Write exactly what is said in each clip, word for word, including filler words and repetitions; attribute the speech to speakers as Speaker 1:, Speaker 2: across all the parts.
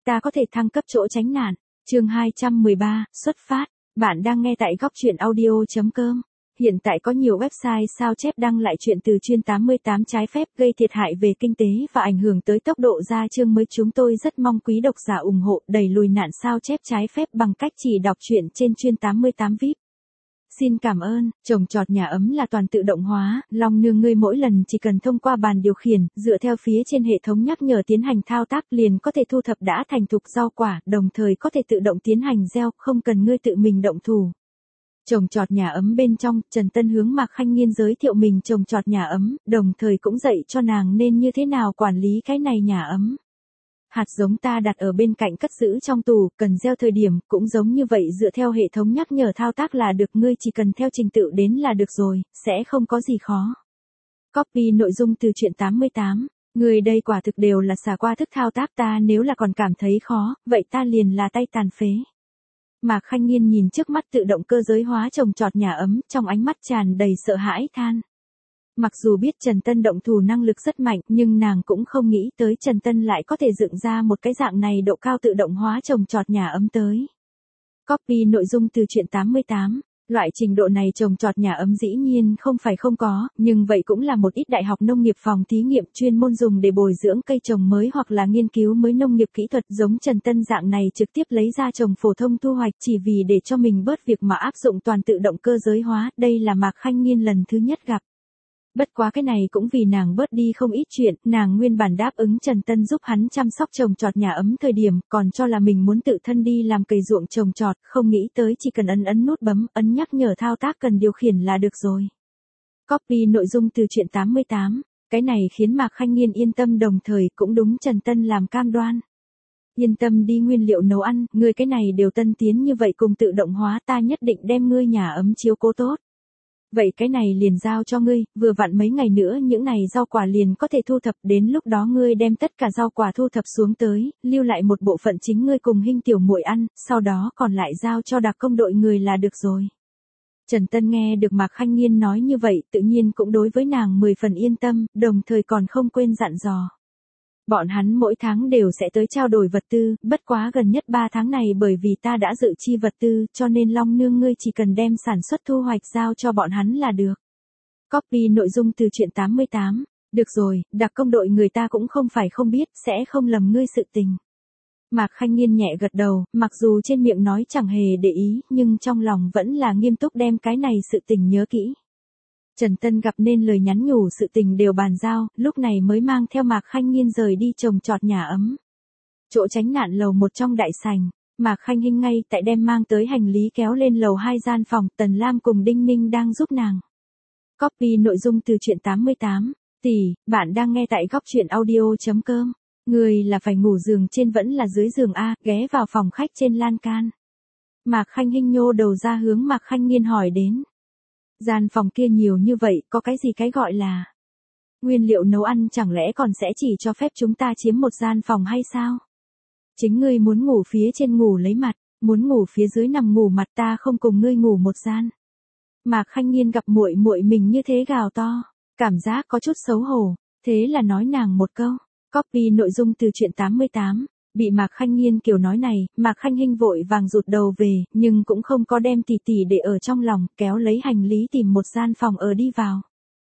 Speaker 1: ta có thể thăng cấp chỗ tránh nạn. Chương hai trăm mười ba, xuất phát. Bạn đang nghe tại góc truyện audio chấm com. Hiện tại có nhiều website sao chép đăng lại chuyện từ chuyên tám mươi tám trái phép gây thiệt hại về kinh tế và ảnh hưởng tới tốc độ ra chương mới. Chúng tôi rất mong quý độc giả ủng hộ đẩy lùi nạn sao chép trái phép bằng cách chỉ đọc truyện trên chuyên tám mươi tám vi ai pi. Xin cảm ơn. Trồng trọt nhà ấm là toàn tự động hóa, Long Nương ngươi mỗi lần chỉ cần thông qua bàn điều khiển, dựa theo phía trên hệ thống nhắc nhở tiến hành thao tác liền có thể thu thập đã thành thục rau quả, đồng thời có thể tự động tiến hành gieo, không cần ngươi tự mình động thủ. Trồng trọt nhà ấm bên trong, Trần Tân hướng Mạc Khanh Nghiên giới thiệu mình trồng trọt nhà ấm, đồng thời cũng dạy cho nàng nên như thế nào quản lý cái này nhà ấm. Hạt giống ta đặt ở bên cạnh cất giữ trong tủ, cần gieo thời điểm, cũng giống như vậy dựa theo hệ thống nhắc nhở thao tác là được, ngươi chỉ cần theo trình tự đến là được rồi, sẽ không có gì khó. Copy nội dung từ truyện tám mươi tám, người đây quả thực đều là xả qua thức thao tác, ta nếu là còn cảm thấy khó, vậy ta liền là tay tàn phế. Mạc Khanh Nghiên nhìn trước mắt tự động cơ giới hóa trồng trọt nhà ấm, trong ánh mắt tràn đầy sợ hãi than. Mặc dù biết Trần Tân động thủ năng lực rất mạnh, nhưng nàng cũng không nghĩ tới Trần Tân lại có thể dựng ra một cái dạng này độ cao tự động hóa trồng trọt nhà ấm tới. Copy nội dung từ truyện tám mươi tám. Loại trình độ này trồng trọt nhà ấm dĩ nhiên không phải không có, nhưng vậy cũng là một ít đại học nông nghiệp phòng thí nghiệm chuyên môn dùng để bồi dưỡng cây trồng mới hoặc là nghiên cứu mới nông nghiệp kỹ thuật, giống Trần Tân dạng này trực tiếp lấy ra trồng phổ thông thu hoạch chỉ vì để cho mình bớt việc mà áp dụng toàn tự động cơ giới hóa, đây là Mạc Khanh Nghiên lần thứ nhất gặp. Bất quá cái này cũng vì nàng bớt đi không ít chuyện, nàng nguyên bản đáp ứng Trần Tân giúp hắn chăm sóc trồng trọt nhà ấm thời điểm, còn cho là mình muốn tự thân đi làm cày ruộng trồng trọt, không nghĩ tới chỉ cần ấn ấn nút bấm, ấn nhắc nhở thao tác cần điều khiển là được rồi. Copy nội dung từ truyện tám mươi tám, cái này khiến Mạc Khanh Nghiên yên tâm, đồng thời cũng đúng Trần Tân làm cam đoan. Yên tâm đi, nguyên liệu nấu ăn, ngươi cái này đều tân tiến như vậy cùng tự động hóa, ta nhất định đem ngươi nhà ấm chiếu cố tốt. Vậy cái này liền giao cho ngươi, vừa vặn mấy ngày nữa những này rau quả liền có thể thu thập, đến lúc đó ngươi đem tất cả rau quả thu thập xuống tới, lưu lại một bộ phận chính ngươi cùng Hinh tiểu muội ăn, sau đó còn lại giao cho đặc công đội người là được rồi. Trần Tân nghe được Mạc Khanh Nghiên nói như vậy, tự nhiên cũng đối với nàng mười phần yên tâm, đồng thời còn không quên dặn dò. Bọn hắn mỗi tháng đều sẽ tới trao đổi vật tư, bất quá gần nhất ba tháng này bởi vì ta đã dự chi vật tư, cho nên Long Nương ngươi chỉ cần đem sản xuất thu hoạch giao cho bọn hắn là được. Copy nội dung từ truyện tám mươi tám, được rồi, đặc công đội người ta cũng không phải không biết, sẽ không lầm ngươi sự tình. Mạc Khanh Nghiên nhẹ gật đầu, mặc dù trên miệng nói chẳng hề để ý, nhưng trong lòng vẫn là nghiêm túc đem cái này sự tình nhớ kỹ. Trần Tân gặp nên lời nhắn nhủ sự tình đều bàn giao, lúc này mới mang theo Mạc Khanh Nghiên rời đi trồng trọt nhà ấm. Chỗ tránh nạn lầu một trong đại sảnh, Mạc Khanh Hinh ngay tại đem mang tới hành lý kéo lên lầu hai gian phòng, Tần Lam cùng Đinh Ninh đang giúp nàng. Copy nội dung từ truyện tám mươi tám, tỷ, bạn đang nghe tại góc truyện audio chấm com. Người là phải ngủ giường trên vẫn là dưới giường a, ghé vào phòng khách trên lan can. Mạc Khanh Hinh nhô đầu ra hướng Mạc Khanh Nghiên hỏi đến. Gian phòng kia nhiều như vậy, có cái gì cái gọi là nguyên liệu nấu ăn, chẳng lẽ còn sẽ chỉ cho phép chúng ta chiếm một gian phòng hay sao? Chính ngươi muốn ngủ phía trên ngủ lấy mặt, muốn ngủ phía dưới nằm ngủ mặt, ta không cùng ngươi ngủ một gian. Mạc Khanh Nghiên gặp muội muội mình như thế gào to, cảm giác có chút xấu hổ, thế là nói nàng một câu. Copy nội dung từ truyện tám mươi tám. Bị Mạc Khanh Nghiên kiểu nói này, Mạc Khanh Hinh vội vàng rụt đầu về, nhưng cũng không có đem tỷ tỷ để ở trong lòng, kéo lấy hành lý tìm một gian phòng ở đi vào.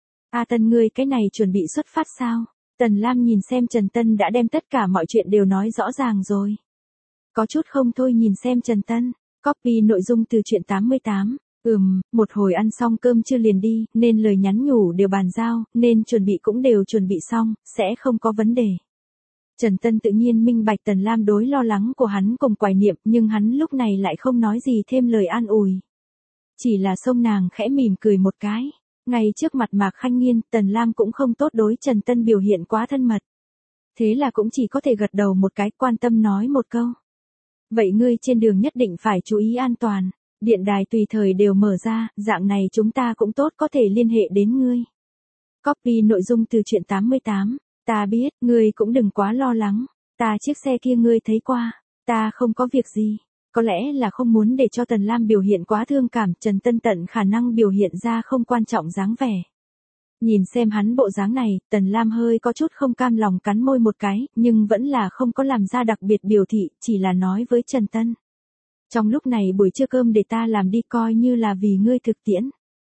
Speaker 1: A Tân, ngươi cái này chuẩn bị xuất phát sao? Tần Lam nhìn xem Trần Tân đã đem tất cả mọi chuyện đều nói rõ ràng rồi. Có chút không thôi nhìn xem Trần Tân. Copy nội dung từ truyện tám mươi tám. Ừm, một hồi ăn xong cơm chưa liền đi, nên lời nhắn nhủ đều bàn giao, nên chuẩn bị cũng đều chuẩn bị xong, sẽ không có vấn đề. Trần Tân tự nhiên minh bạch Tần Lam đối lo lắng của hắn cùng quài niệm, nhưng hắn lúc này lại không nói gì thêm lời an ủi. Chỉ là xông nàng khẽ mỉm cười một cái. Ngay trước mặt Mạc Khanh Nghiên, Tần Lam cũng không tốt đối Trần Tân biểu hiện quá thân mật. Thế là cũng chỉ có thể gật đầu một cái, quan tâm nói một câu. Vậy ngươi trên đường nhất định phải chú ý an toàn, điện đài tùy thời đều mở ra, dạng này chúng ta cũng tốt có thể liên hệ đến ngươi. Copy nội dung từ truyện tám mươi tám. Ta biết, ngươi cũng đừng quá lo lắng, ta chiếc xe kia ngươi thấy qua, ta không có việc gì. Có lẽ là không muốn để cho Tần Lam biểu hiện quá thương cảm, Trần Tân tận khả năng biểu hiện ra không quan trọng dáng vẻ. Nhìn xem hắn bộ dáng này, Tần Lam hơi có chút không cam lòng cắn môi một cái, nhưng vẫn là không có làm ra đặc biệt biểu thị, chỉ là nói với Trần Tân. Trong lúc này buổi trưa cơm để ta làm đi, coi như là vì ngươi thực tiễn.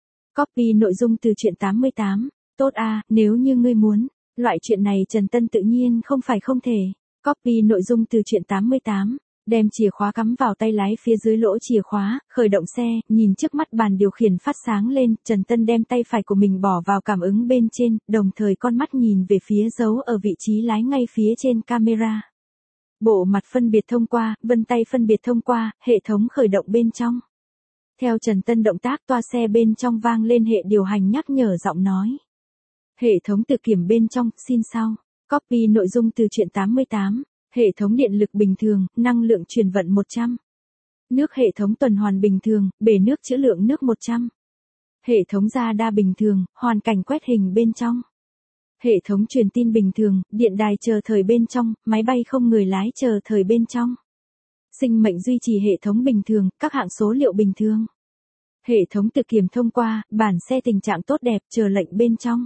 Speaker 1: Copy nội dung từ truyện tám mươi tám, tốt à, nếu như ngươi muốn, loại chuyện này Trần Tân tự nhiên không phải không thể. Copy nội dung từ truyện tám mươi tám, đem chìa khóa cắm vào tay lái phía dưới lỗ chìa khóa, khởi động xe, nhìn trước mắt bàn điều khiển phát sáng lên, Trần Tân đem tay phải của mình bỏ vào cảm ứng bên trên, đồng thời con mắt nhìn về phía dấu ở vị trí lái ngay phía trên camera. Bộ mặt phân biệt thông qua, vân tay phân biệt thông qua, hệ thống khởi động bên trong. Theo Trần Tân động tác, toa xe bên trong vang lên hệ điều hành nhắc nhở giọng nói. Hệ thống tự kiểm bên trong, xin sau. Copy nội dung từ truyện tám mươi tám. Hệ thống điện lực bình thường, năng lượng truyền vận một trăm. Nước hệ thống tuần hoàn bình thường, bể nước trữ lượng nước một trăm. Hệ thống radar bình thường, hoàn cảnh quét hình bên trong. Hệ thống truyền tin bình thường, điện đài chờ thời bên trong, máy bay không người lái chờ thời bên trong. Sinh mệnh duy trì hệ thống bình thường, các hạng số liệu bình thường. Hệ thống tự kiểm thông qua, bản xe tình trạng tốt đẹp, chờ lệnh bên trong.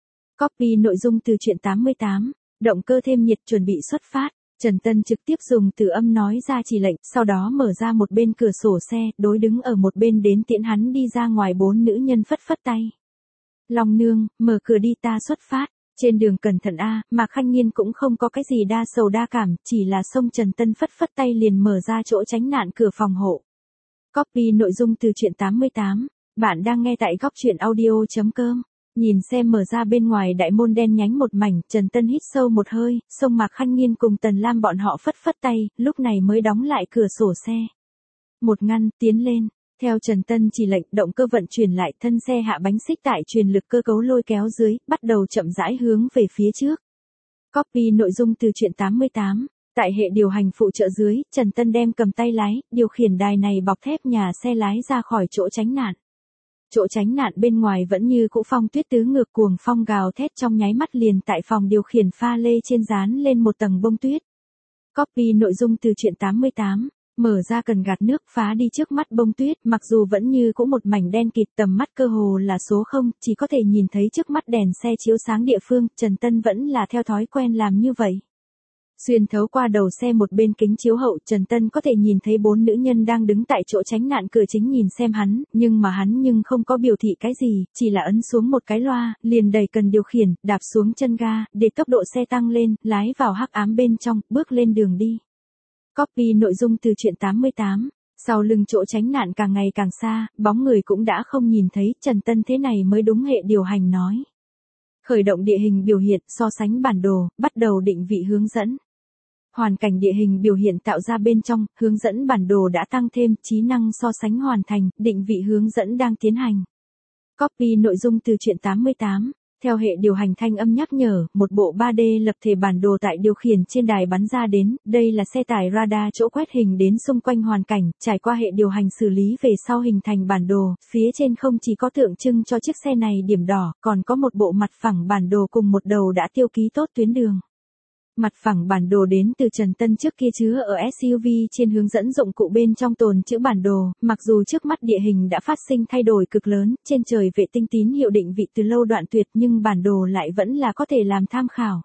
Speaker 1: Copy nội dung từ truyện tám mươi tám, động cơ thêm nhiệt chuẩn bị xuất phát. Trần Tân trực tiếp dùng từ âm nói ra chỉ lệnh, sau đó mở ra một bên cửa sổ xe, đối đứng ở một bên đến tiễn hắn đi ra ngoài bốn nữ nhân phất phất tay. Long nương, mở cửa đi, ta xuất phát. Trên đường cẩn thận a, mà Khanh Nhiên cũng không có cái gì đa sầu đa cảm, chỉ là xông Trần Tân phất phất tay liền mở ra chỗ tránh nạn cửa phòng hộ. Copy nội dung từ truyện tám mươi tám, bạn đang nghe tại góc truyện audio.com. Nhìn xem mở ra bên ngoài đại môn đen nhánh một mảnh, Trần Tân hít sâu một hơi, xông Mạc Khanh Nhiên cùng Tần Lam bọn họ phất phất tay, lúc này mới đóng lại cửa sổ xe. Một ngăn, tiến lên. Theo Trần Tân chỉ lệnh, động cơ vận chuyển lại, thân xe hạ bánh xích tại truyền lực cơ cấu lôi kéo dưới, bắt đầu chậm rãi hướng về phía trước. Copy nội dung từ truyện tám mươi tám. Tại hệ điều hành phụ trợ dưới, Trần Tân đem cầm tay lái, điều khiển đài này bọc thép nhà xe lái ra khỏi chỗ tránh nạn. Chỗ tránh nạn bên ngoài vẫn như cũ phong tuyết tứ ngược, cuồng phong gào thét trong nháy mắt liền tại phòng điều khiển pha lê trên dán lên một tầng bông tuyết. Copy nội dung từ truyện tám mươi tám. Mở ra cần gạt nước, phá đi trước mắt bông tuyết, mặc dù vẫn như cũ một mảnh đen kịt, tầm mắt cơ hồ là số không, chỉ có thể nhìn thấy trước mắt đèn xe chiếu sáng địa phương, Trần Tân vẫn là theo thói quen làm như vậy. Xuyên thấu qua đầu xe một bên kính chiếu hậu, Trần Tân có thể nhìn thấy bốn nữ nhân đang đứng tại chỗ tránh nạn cửa chính nhìn xem hắn, nhưng mà hắn nhưng không có biểu thị cái gì, chỉ là ấn xuống một cái loa, liền đẩy cần điều khiển, đạp xuống chân ga, để tốc độ xe tăng lên, lái vào hắc ám bên trong, bước lên đường đi. Copy nội dung từ truyện tám mươi tám. Sau lưng chỗ tránh nạn càng ngày càng xa, bóng người cũng đã không nhìn thấy, Trần Tân thế này mới đúng hệ điều hành nói. Khởi động địa hình biểu hiện, so sánh bản đồ, bắt đầu định vị hướng dẫn. Hoàn cảnh địa hình biểu hiện tạo ra bên trong, hướng dẫn bản đồ đã tăng thêm, trí năng so sánh hoàn thành, định vị hướng dẫn đang tiến hành. Copy nội dung từ truyện tám mươi tám. Theo hệ điều hành thanh âm nhắc nhở, một bộ ba D lập thể bản đồ tại điều khiển trên đài bắn ra đến, đây là xe tải radar chỗ quét hình đến xung quanh hoàn cảnh, trải qua hệ điều hành xử lý về sau hình thành bản đồ, phía trên không chỉ có tượng trưng cho chiếc xe này điểm đỏ, còn có một bộ mặt phẳng bản đồ cùng một đầu đã tiêu ký tốt tuyến đường. Mặt phẳng bản đồ đến từ Trần Tân trước kia chứa ở ét u vê trên hướng dẫn dụng cụ bên trong tồn chữ bản đồ, mặc dù trước mắt địa hình đã phát sinh thay đổi cực lớn, trên trời vệ tinh tín hiệu định vị từ lâu đoạn tuyệt nhưng bản đồ lại vẫn là có thể làm tham khảo.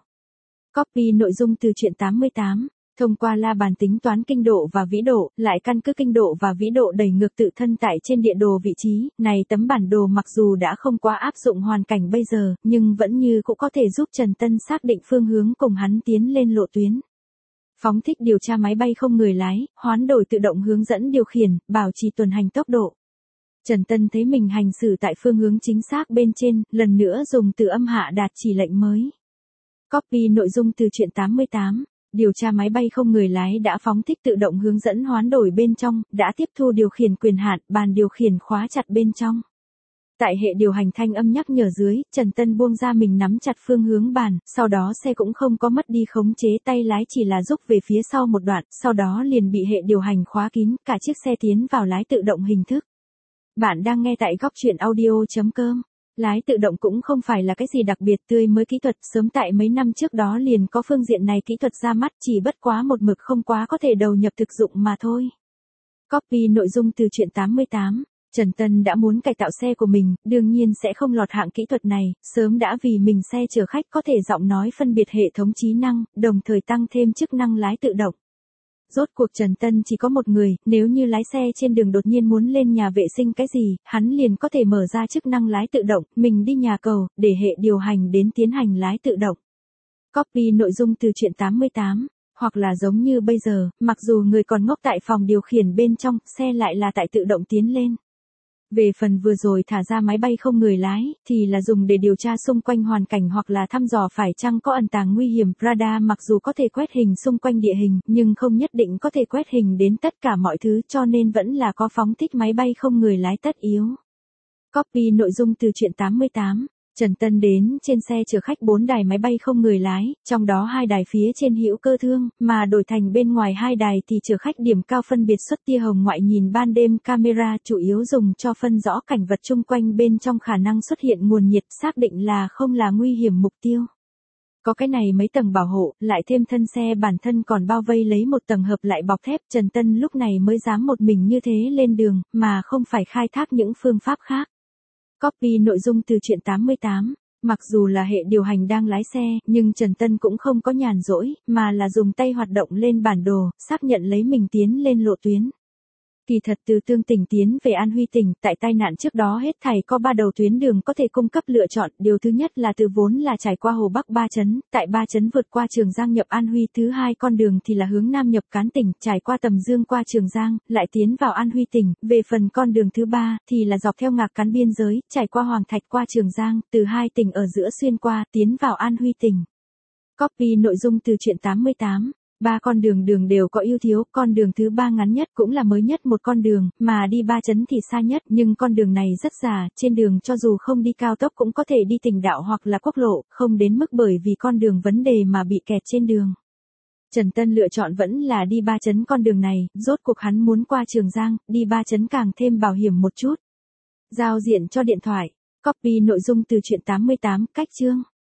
Speaker 1: Copy nội dung từ truyện tám mươi tám. Thông qua la bàn tính toán kinh độ và vĩ độ, lại căn cứ kinh độ và vĩ độ đẩy ngược tự thân tại trên địa đồ vị trí, này tấm bản đồ mặc dù đã không quá áp dụng hoàn cảnh bây giờ, nhưng vẫn như cũng có thể giúp Trần Tân xác định phương hướng cùng hắn tiến lên lộ tuyến. Phóng thích điều tra máy bay không người lái, hoán đổi tự động hướng dẫn điều khiển, bảo trì tuần hành tốc độ. Trần Tân thấy mình hành xử tại phương hướng chính xác bên trên, lần nữa dùng từ âm hạ đạt chỉ lệnh mới. Copy nội dung từ truyện tám mươi tám. Điều tra máy bay không người lái đã phóng thích tự động hướng dẫn hoán đổi bên trong, đã tiếp thu điều khiển quyền hạn, bàn điều khiển khóa chặt bên trong. Tại hệ điều hành thanh âm nhắc nhở dưới, Trần Tân buông ra mình nắm chặt phương hướng bàn, sau đó xe cũng không có mất đi khống chế tay lái, chỉ là rút về phía sau một đoạn, sau đó liền bị hệ điều hành khóa kín, cả chiếc xe tiến vào lái tự động hình thức. Bạn đang nghe tại góc truyện audio.com. Lái tự động cũng không phải là cái gì đặc biệt tươi mới kỹ thuật, sớm tại mấy năm trước đó liền có phương diện này kỹ thuật ra mắt, chỉ bất quá một mực không quá có thể đầu nhập thực dụng mà thôi. Copy nội dung từ truyện tám mươi tám. Trần Tân đã muốn cải tạo xe của mình, đương nhiên sẽ không lọt hạng kỹ thuật này, sớm đã vì mình xe chở khách có thể giọng nói phân biệt hệ thống trí năng, đồng thời tăng thêm chức năng lái tự động. Rốt cuộc Trần Tân chỉ có một người, nếu như lái xe trên đường đột nhiên muốn lên nhà vệ sinh cái gì, hắn liền có thể mở ra chức năng lái tự động, mình đi nhà cầu, để hệ điều hành đến tiến hành lái tự động. Copy nội dung từ truyện tám mươi tám, hoặc là giống như bây giờ, mặc dù người còn ngốc tại phòng điều khiển bên trong, xe lại là tại tự động tiến lên. Về phần vừa rồi thả ra máy bay không người lái, thì là dùng để điều tra xung quanh hoàn cảnh hoặc là thăm dò phải chăng có ẩn tàng nguy hiểm. Radar mặc dù có thể quét hình xung quanh địa hình, nhưng không nhất định có thể quét hình đến tất cả mọi thứ, cho nên vẫn là có phóng thích máy bay không người lái tất yếu. Copy nội dung từ truyện tám mươi tám. Trần Tân đến trên xe chở khách bốn đài máy bay không người lái, trong đó hai đài phía trên hữu cơ thương, mà đổi thành bên ngoài hai đài thì chở khách điểm cao phân biệt xuất tia hồng ngoại nhìn ban đêm. Camera chủ yếu dùng cho phân rõ cảnh vật chung quanh bên trong khả năng xuất hiện nguồn nhiệt, xác định là không là nguy hiểm mục tiêu. Có cái này mấy tầng bảo hộ, lại thêm thân xe bản thân còn bao vây lấy một tầng hợp lại bọc thép, Trần Tân lúc này mới dám một mình như thế lên đường, mà không phải khai thác những phương pháp khác. Copy nội dung từ truyện tám mươi tám. Mặc dù là hệ điều hành đang lái xe, nhưng Trần Tân cũng không có nhàn rỗi, mà là dùng tay hoạt động lên bản đồ, xác nhận lấy mình tiến lên lộ tuyến. Kỳ thật từ Tương Tỉnh tiến về An Huy tỉnh, tại tai nạn trước đó hết thảy có ba đầu tuyến đường có thể cung cấp lựa chọn, điều thứ nhất là từ vốn là trải qua Hồ Bắc Ba Chấn, tại Ba Chấn vượt qua Trường Giang nhập An Huy, thứ hai con đường thì là hướng Nam nhập Cán tỉnh, trải qua Tầm Dương qua Trường Giang, lại tiến vào An Huy tỉnh, về phần con đường thứ ba thì là dọc theo Ngạc Cán biên giới, trải qua Hoàng Thạch qua Trường Giang, từ hai tỉnh ở giữa xuyên qua, tiến vào An Huy tỉnh. Copy nội dung từ truyện tám mươi tám. Ba con đường đường đều có ưu thiếu, con đường thứ ba ngắn nhất cũng là mới nhất một con đường, mà đi Ba Chấn thì xa nhất, nhưng con đường này rất già, trên đường cho dù không đi cao tốc cũng có thể đi tỉnh đạo hoặc là quốc lộ, không đến mức bởi vì con đường vấn đề mà bị kẹt trên đường. Trần Tân lựa chọn vẫn là đi Ba Chấn con đường này, rốt cuộc hắn muốn qua Trường Giang, đi Ba Chấn càng thêm bảo hiểm một chút. Giao diện cho điện thoại. Copy nội dung từ truyện tám mươi tám, cách chương.